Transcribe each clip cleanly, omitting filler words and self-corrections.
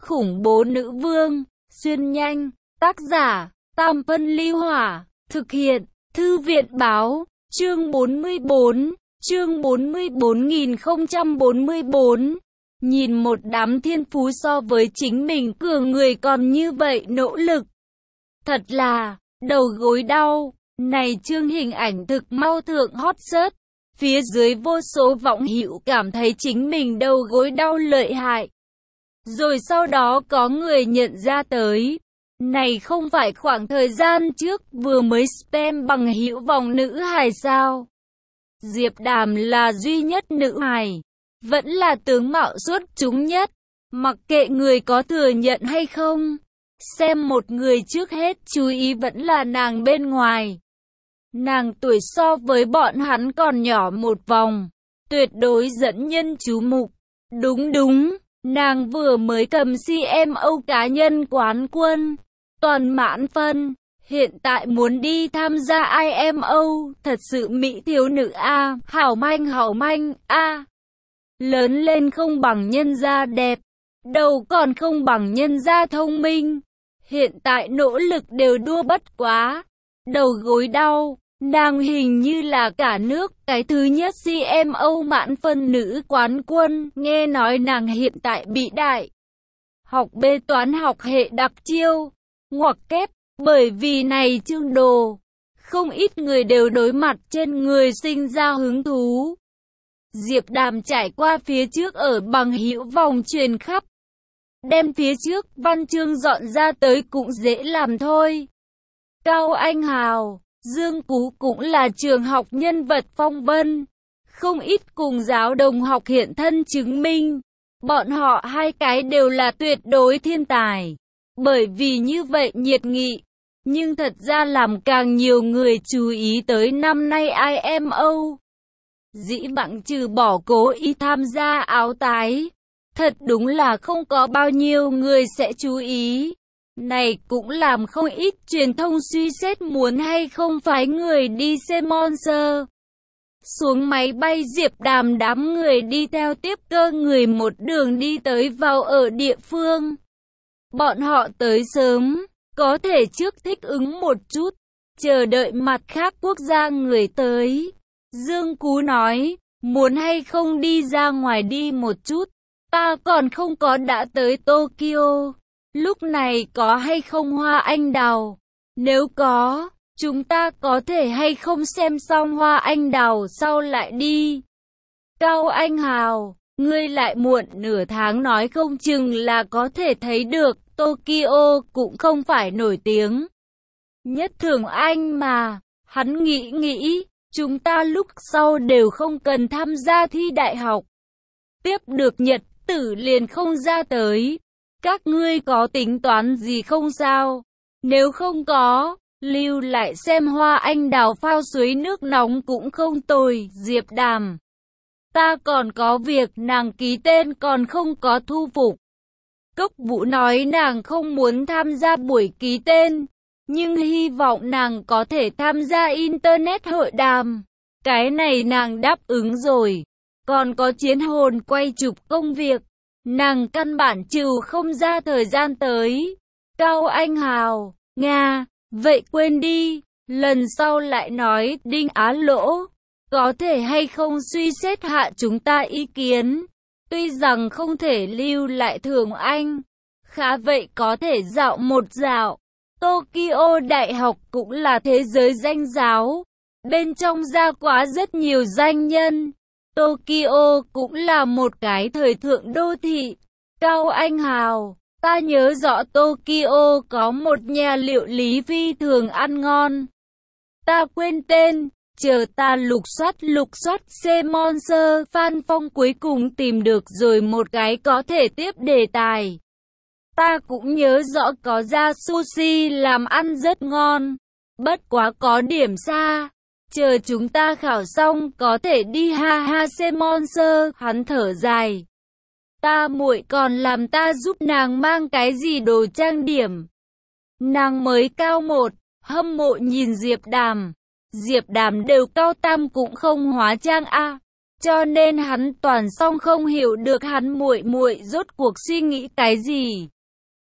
khủng bố nữ vương, xuyên nhanh, tác giả, Tam Phân Ly Hỏa, thực hiện, Thư viện Báo, chương 44, chương 44.044. Nhìn một đám thiên phú so với chính mình cường người còn như vậy nỗ lực. Thật là, đầu gối đau, này chương hình ảnh thực mau thượng hot search. Phía dưới vô số vọng hữu cảm thấy chính mình đầu gối đau lợi hại. Rồi sau đó có người nhận ra tới. Này không phải khoảng thời gian trước vừa mới spam bằng hữu vòng nữ hài sao? Diệp Đàm là duy nhất nữ hài. Vẫn là tướng mạo xuất chúng nhất. Mặc kệ người có thừa nhận hay không. Xem một người trước hết chú ý vẫn là nàng bên ngoài. Nàng tuổi so với bọn hắn còn nhỏ một vòng, tuyệt đối dẫn nhân chú mục. Đúng, nàng vừa mới cầm CMO cá nhân quán quân, toàn mãn phân, hiện tại muốn đi tham gia IMO, thật sự mỹ thiếu nữ a, hảo manh a. Lớn lên không bằng nhân gia đẹp, đầu còn không bằng nhân gia thông minh. Hiện tại nỗ lực đều đua bất quá. Đầu gối đau, nàng hình như là cả nước cái thứ nhất CMO mãn phân nữ quán quân, nghe nói nàng hiện tại bị đại học bê toán học hệ đặc chiêu, ngoặc kép, bởi vì này chương đồ, không ít người đều đối mặt trên người sinh ra hứng thú. Diệp Đàm trải qua phía trước ở bằng hữu vòng truyền khắp, đem phía trước văn chương dọn ra tới cũng dễ làm thôi. Cao Anh Hào, Dương Cú cũng là trường học nhân vật phong vân, không ít cùng giáo đồng học hiện thân chứng minh, bọn họ hai cái đều là tuyệt đối thiên tài, bởi vì như vậy nhiệt nghị, nhưng thật ra làm càng nhiều người chú ý tới năm nay IMO. Dĩ vãng trừ bỏ cố ý tham gia áo tái, thật đúng là không có bao nhiêu người sẽ chú ý. Này cũng làm không ít truyền thông suy xét muốn hay không phái người đi xem sponsor. Xuống máy bay Diệp Đàm đám người đi theo tiếp cơ người một đường đi tới vào ở địa phương. Bọn họ tới sớm, có thể trước thích ứng một chút, chờ đợi mặt khác quốc gia người tới. Dương Cú nói, muốn hay không đi ra ngoài đi một chút, ta còn không có đã tới Tokyo. Lúc này có hay không hoa anh đào? Nếu có, chúng ta có thể hay không xem xong hoa anh đào sau lại đi? Cao Anh Hào, ngươi lại muộn nửa tháng nói không chừng là có thể thấy được, Tokyo cũng không phải nổi tiếng nhất thường Anh mà. Hắn nghĩ, chúng ta lúc sau đều không cần tham gia thi đại học. Tiếp được nhật tử liền không ra tới. Các ngươi có tính toán gì không sao? Nếu không có, lưu lại xem hoa anh đào phao suối nước nóng cũng không tồi. Diệp Đàm, ta còn có việc, nàng ký tên còn không có thu phục. Cốc Vũ nói nàng không muốn tham gia buổi ký tên, nhưng hy vọng nàng có thể tham gia internet hội đàm. Cái này nàng đáp ứng rồi. Còn có chiến hồn quay chụp công việc, nàng căn bản trừ không ra thời gian tới. Cao Anh Hào, Nga, vậy quên đi, lần sau lại nói. Đinh Á Lỗ, có thể hay không suy xét hạ chúng ta ý kiến, tuy rằng không thể lưu lại Thường Anh, khá vậy có thể dạo một dạo. Tokyo Đại học cũng là thế giới danh giáo, bên trong ra quá rất nhiều danh nhân. Tokyo cũng là một cái thời thượng đô thị. Cao Anh Hào, ta nhớ rõ Tokyo có một nhà liệu lý phi thường ăn ngon. Ta quên tên, chờ ta lục soát sponsor. Phan Phong cuối cùng tìm được rồi một cái có thể tiếp đề tài. Ta cũng nhớ rõ có ra sushi làm ăn rất ngon, bất quá có điểm xa. Chờ chúng ta khảo xong có thể đi ha sponsor. Hắn thở dài. Ta muội còn làm ta giúp nàng mang cái gì đồ trang điểm. Nàng mới cao 1, hâm mộ nhìn Diệp Đàm. Diệp Đàm đều cao tam cũng không hóa trang a, cho nên hắn toàn xong không hiểu được hắn muội muội rốt cuộc suy nghĩ cái gì.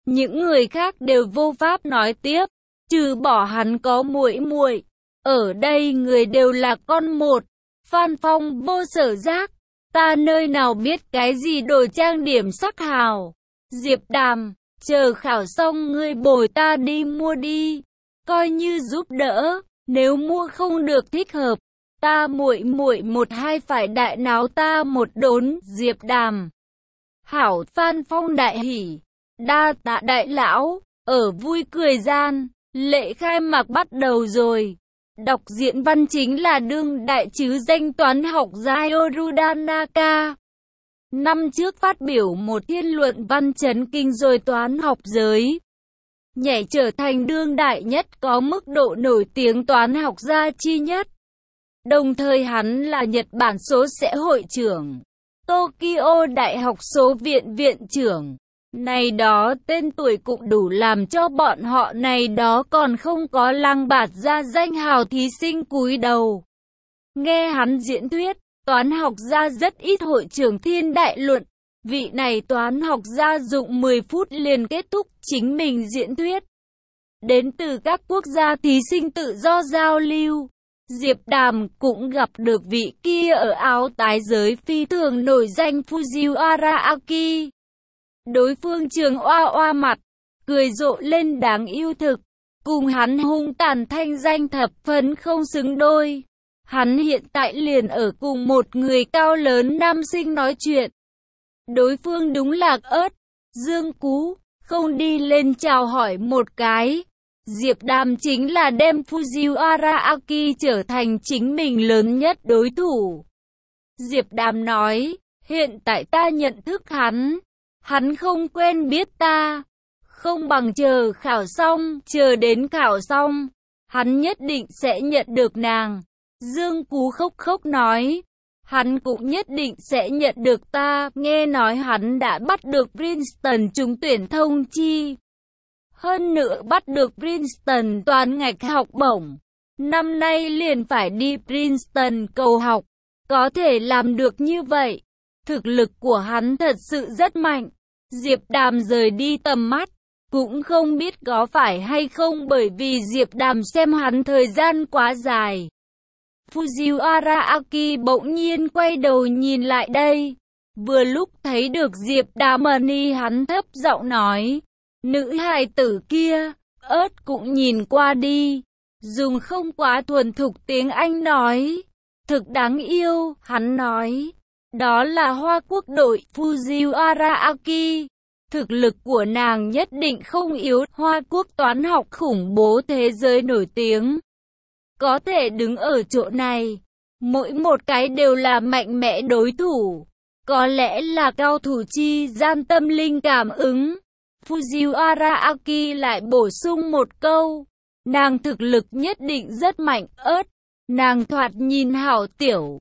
Những người khác đều vô pháp nói tiếp, trừ bỏ hắn có muội muội. Ở đây người đều là con một. Phan Phong vô sở giác, ta nơi nào biết cái gì đồ trang điểm sắc hào. Diệp Đàm, chờ khảo xong ngươi bồi ta đi mua đi, coi như giúp đỡ, nếu mua không được thích hợp, ta muội muội một hai phải đại náo ta một đốn. Diệp Đàm, hảo. Phan Phong đại hỉ, đa tạ đại lão. Ở vui cười gian, lễ khai mạc bắt đầu rồi. Đọc diễn văn chính là đương đại chứ danh toán học gia Yoruda Naka. Năm trước phát biểu một thiên luận văn chấn kinh rồi toán học giới, nhảy trở thành đương đại nhất có mức độ nổi tiếng toán học gia chi nhất. Đồng thời hắn là Nhật Bản số sẽ hội trưởng, Tokyo Đại học số viện viện trưởng. Này đó tên tuổi cũng đủ làm cho bọn họ này đó còn không có lăng bạt ra danh hào thí sinh cúi đầu. Nghe hắn diễn thuyết, toán học gia rất ít hội trưởng thiên đại luận. Vị này toán học gia dụng 10 phút liền kết thúc chính mình diễn thuyết. Đến từ các quốc gia thí sinh tự do giao lưu. Diệp Đàm cũng gặp được vị kia ở áo tái giới phi thường nổi danh Fujiwara Aoki. Đối phương trường oa oa mặt, cười rộ lên đáng yêu thực. Cùng hắn hung tàn thanh danh thập phần không xứng đôi. Hắn hiện tại liền ở cùng một người cao lớn nam sinh nói chuyện. Đối phương đúng là ớt, Dương Cú, không đi lên chào hỏi một cái. Diệp Đàm chính là đem Fujiwara Aoki trở thành chính mình lớn nhất đối thủ. Diệp Đàm nói, hiện tại ta nhận thức hắn không quen biết ta. Không bằng chờ khảo xong, chờ đến khảo xong, hắn nhất định sẽ nhận được nàng. Dương Cú khóc khóc nói, hắn cũng nhất định sẽ nhận được ta, nghe nói hắn đã bắt được Princeton trúng tuyển thông chi. Hơn nữa bắt được Princeton toàn ngạch học bổng. Năm nay liền phải đi Princeton cầu học. Có thể làm được như vậy, thực lực của hắn thật sự rất mạnh. Diệp Đàm rời đi tầm mắt, cũng không biết có phải hay không bởi vì Diệp Đàm xem hắn thời gian quá dài. Fujiwara Aoki bỗng nhiên quay đầu nhìn lại đây. Vừa lúc thấy được Diệp Đàm hắn thấp giọng nói, nữ hài tử kia, ớt cũng nhìn qua đi. Dùng không quá thuần thục tiếng Anh nói, thực đáng yêu, hắn nói. Đó là Hoa Quốc đội Fujiwara Aoki. Thực lực của nàng nhất định không yếu. Hoa Quốc toán học khủng bố thế giới nổi tiếng. Có thể đứng ở chỗ này, mỗi một cái đều là mạnh mẽ đối thủ. Có lẽ là cao thủ chi gian tâm linh cảm ứng. Fujiwara Aoki lại bổ sung một câu. Nàng thực lực nhất định rất mạnh. Ớt, nàng thoạt nhìn hảo tiểu.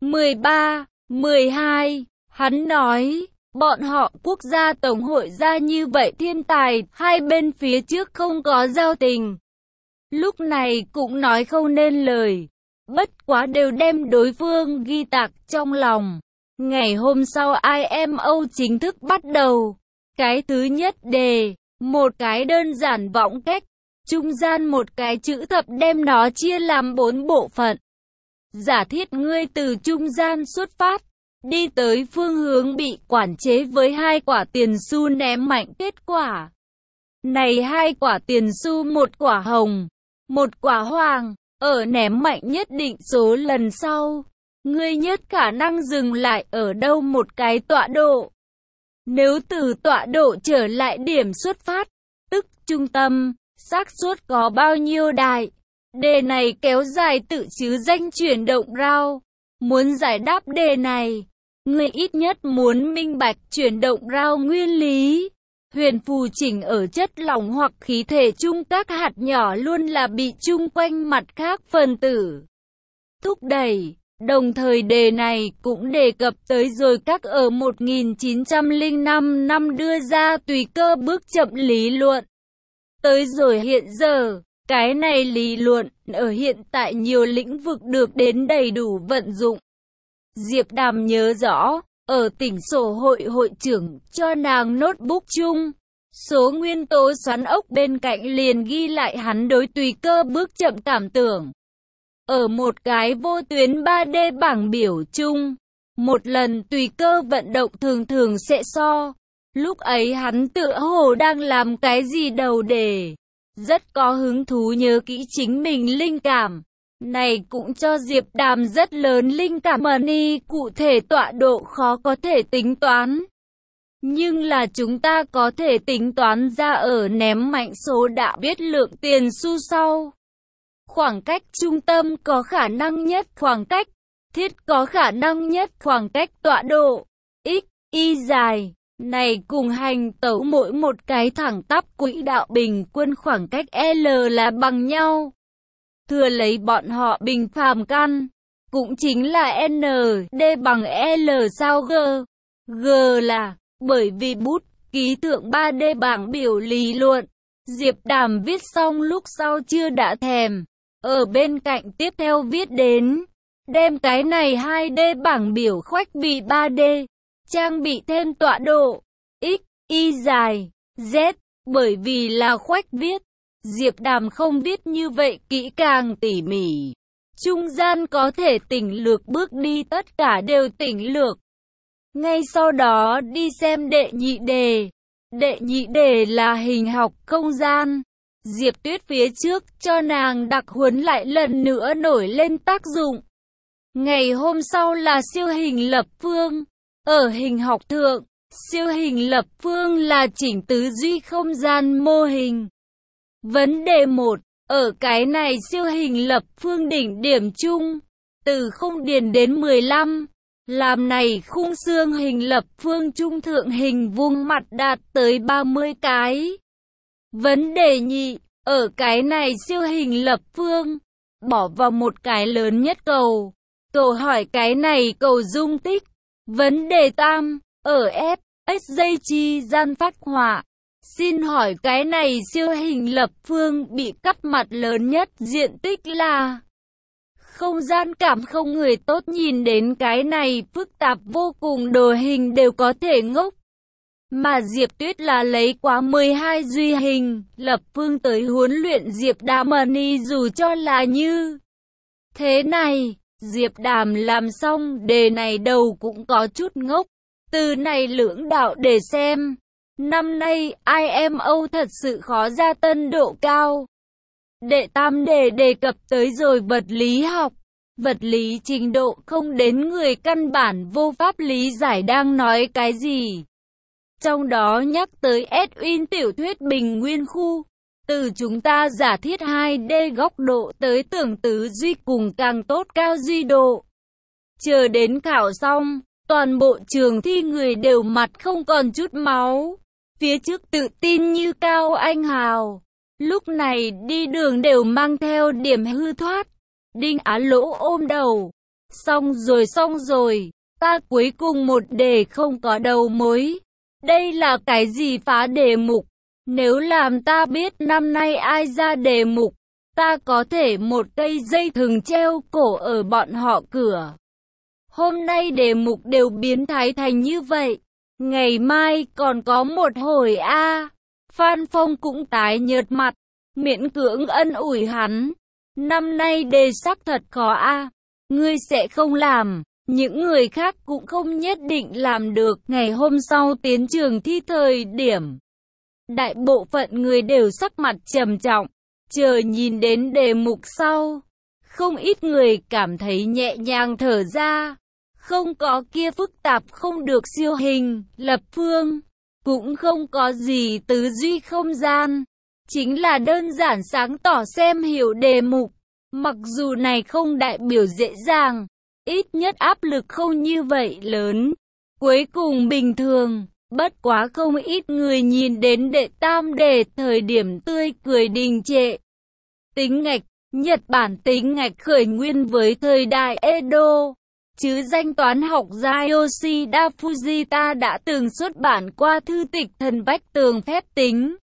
13, 12, hắn nói, bọn họ quốc gia tổng hội ra như vậy thiên tài, hai bên phía trước không có giao tình. Lúc này cũng nói không nên lời, bất quá đều đem đối phương ghi tạc trong lòng. Ngày hôm sau IMO chính thức bắt đầu. Cái thứ nhất đề, một cái đơn giản võng cách, trung gian một cái chữ thập đem nó chia làm 4 bộ phận. Giả thiết ngươi từ trung gian xuất phát, đi tới phương hướng bị quản chế với 2 quả tiền xu ném mạnh kết quả. Này 2 quả tiền xu, một quả hồng, một quả hoàng, ở ném mạnh nhất định số lần sau, ngươi nhất khả năng dừng lại ở đâu một cái tọa độ. Nếu từ tọa độ trở lại điểm xuất phát, tức trung tâm, xác suất có bao nhiêu đại? Đề này kéo dài tự chứ danh chuyển động rao. Muốn giải đáp đề này, người ít nhất muốn minh bạch chuyển động rao nguyên lý. Huyền phù chỉnh ở chất lỏng hoặc khí thể chung, các hạt nhỏ luôn là bị chung quanh mặt khác phân tử thúc đẩy. Đồng thời đề này cũng đề cập tới rồi các ở 1905 năm đưa ra tùy cơ bước chậm lý luận. Tới rồi hiện giờ, cái này lý luận ở hiện tại nhiều lĩnh vực được đến đầy đủ vận dụng. Diệp Đàm nhớ rõ, ở tỉnh sổ hội hội trưởng cho nàng notebook chung, Số nguyên tố xoắn ốc bên cạnh liền ghi lại hắn đối tùy cơ bước chậm cảm tưởng. Ở một cái vô tuyến 3D bảng biểu chung, một lần tùy cơ vận động thường thường sẽ so. Lúc ấy hắn tựa hồ đang làm cái gì đầu đề. Rất có hứng thú nhớ kỹ chính mình linh cảm. Này cũng cho Diệp Đàm rất lớn linh cảm money, cụ thể tọa độ khó có thể tính toán. Nhưng là chúng ta có thể tính toán ra ở ném mạnh số đã biết lượng tiền xu sau. Khoảng cách trung tâm có khả năng nhất khoảng cách, thiết có khả năng nhất khoảng cách tọa độ, x, y dài. Này cùng hành tấu mỗi một cái thẳng tắp quỹ đạo bình quân khoảng cách L là bằng nhau. Thừa lấy bọn họ bình phàm căn, cũng chính là N, D bằng L sao G. G là, bởi vì bút, ký tượng 3D bảng biểu lý luận. Diệp Đàm viết xong lúc sau chưa đã thèm. Ở bên cạnh tiếp theo viết đến, đem cái này 2D bảng biểu khoách bị 3D, trang bị thêm tọa độ, x, y dài, z, bởi vì là khoách viết. Diệp Đàm không viết như vậy kỹ càng tỉ mỉ. Trung gian có thể tỉnh lược bước đi tất cả đều tỉnh lược. Ngay sau đó đi xem đệ nhị đề. Đệ nhị đề là hình học không gian. Diệp Tuyết phía trước cho nàng đặc huấn lại lần nữa nổi lên tác dụng. Ngày hôm sau là siêu hình lập phương. Ở hình học thượng, siêu hình lập phương là chỉnh tứ duy không gian mô hình. Vấn đề 1, ở cái này siêu hình lập phương đỉnh điểm chung, từ 0 điền đến 15, làm này khung xương hình lập phương trung thượng hình vuông mặt đạt tới 30 cái. Vấn đề nhị, ở cái này siêu hình lập phương, bỏ vào một cái lớn nhất cầu. Câu hỏi cái này cầu dung tích. Vấn đề tam, ở F, X dây chi gian phác họa. Xin hỏi cái này siêu hình lập phương bị cắt mặt lớn nhất diện tích là? Không gian cảm không người tốt nhìn đến cái này phức tạp vô cùng đồ hình đều có thể ngốc. Mà Diệp Tuyết là lấy quá 12 duy hình, lập phương tới huấn luyện Diệp Đàm money dù cho là như thế này. Diệp Đàm làm xong đề này đầu cũng có chút ngốc. Từ này lưỡng đạo để xem. Năm nay IMO thật sự khó ra tân độ cao. Đệ tam đề đề cập tới rồi vật lý học. Vật lý trình độ không đến người căn bản vô pháp lý giải đang nói cái gì. Trong đó nhắc tới Edwin tiểu thuyết bình nguyên khu. Từ chúng ta giả thiết 2D góc độ tới tưởng tứ duy cùng càng tốt cao duy độ. Chờ đến khảo xong, toàn bộ trường thi người đều mặt không còn chút máu. Phía trước tự tin như Cao Anh Hào. Lúc này đi đường đều mang theo điểm hư thoát. Đinh Á Lỗ ôm đầu. Xong rồi, ta cuối cùng một đề không có đầu mối. Đây là cái gì phá đề mục? Nếu làm ta biết năm nay ai ra đề mục, ta có thể một cây dây thừng treo cổ ở bọn họ cửa. Hôm nay đề mục đều biến thái thành như vậy. Ngày mai còn có một hồi a. Phan Phong cũng tái nhợt mặt, miễn cưỡng ân ủi hắn. Năm nay đề sắc thật khó a. Ngươi sẽ không làm, những người khác cũng không nhất định làm được. Ngày hôm sau tiến trường thi thời điểm, đại bộ phận người đều sắc mặt trầm trọng, chờ nhìn đến đề mục sau. Không ít người cảm thấy nhẹ nhàng thở ra. Không có kia phức tạp không được siêu hình, lập phương, cũng không có gì tứ duy không gian. Chính là đơn giản sáng tỏ xem hiểu đề mục. Mặc dù này không đại biểu dễ dàng, ít nhất áp lực không như vậy lớn. Cuối cùng bình thường, bất quá không ít người nhìn đến đệ tam đề thời điểm tươi cười đình trệ. Tính ngạch, Nhật Bản tính ngạch khởi nguyên với thời đại Edo. Chứ danh toán học gia Yoshida Fujita đã từng xuất bản qua thư tịch Thần Vách Tường Phép Tính.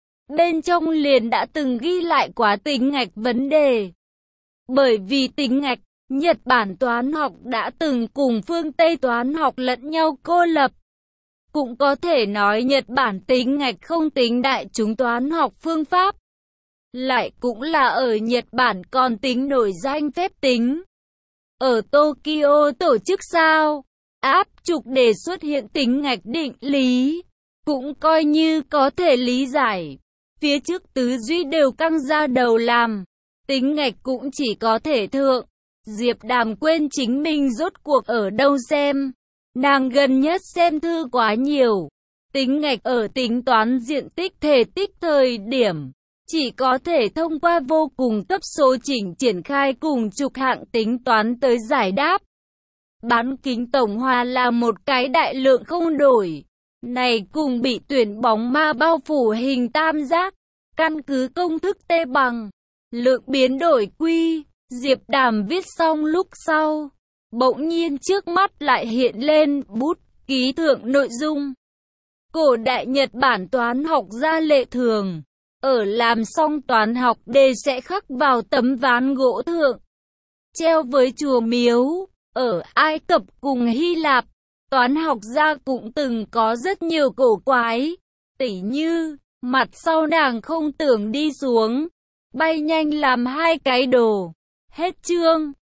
Bên trong liền đã từng ghi lại quá tính ngạch vấn đề. Bởi vì tính ngạch, Nhật Bản toán học đã từng cùng phương Tây toán học lẫn nhau cô lập. Cũng có thể nói Nhật Bản tính ngạch không tính đại chúng toán học phương pháp. Lại cũng là ở Nhật Bản còn tính nổi danh phép tính. Ở Tokyo tổ chức sao? Áp trục để xuất hiện tính ngạch định lý. Cũng coi như có thể lý giải. Phía trước tứ duy đều căng ra đầu làm. Tính ngạch cũng chỉ có thể thượng. Diệp Đàm quên chính mình rốt cuộc ở đâu xem. Nàng gần nhất xem thư quá nhiều. Tính ngạch ở tính toán diện tích thể tích thời điểm. Chỉ có thể thông qua vô cùng cấp số chỉnh triển khai cùng trục hạng tính toán tới giải đáp. Bán kính tổng hòa là một cái đại lượng không đổi. Này cùng bị tuyển bóng ma bao phủ hình tam giác. Căn cứ công thức T bằng lượng biến đổi Q. Diệp Đàm viết xong lúc sau. Bỗng nhiên trước mắt lại hiện lên bút ký thượng nội dung. Cổ đại Nhật Bản toán học gia lệ thường. Ở làm xong toán học đề sẽ khắc vào tấm ván gỗ thượng. Treo với chùa miếu. Ở Ai Cập cùng Hy Lạp, toán học gia cũng từng có rất nhiều cổ quái. Tỉ như, mặt sau nàng không tưởng đi xuống. Bay nhanh làm hai cái đồ. Hết chương.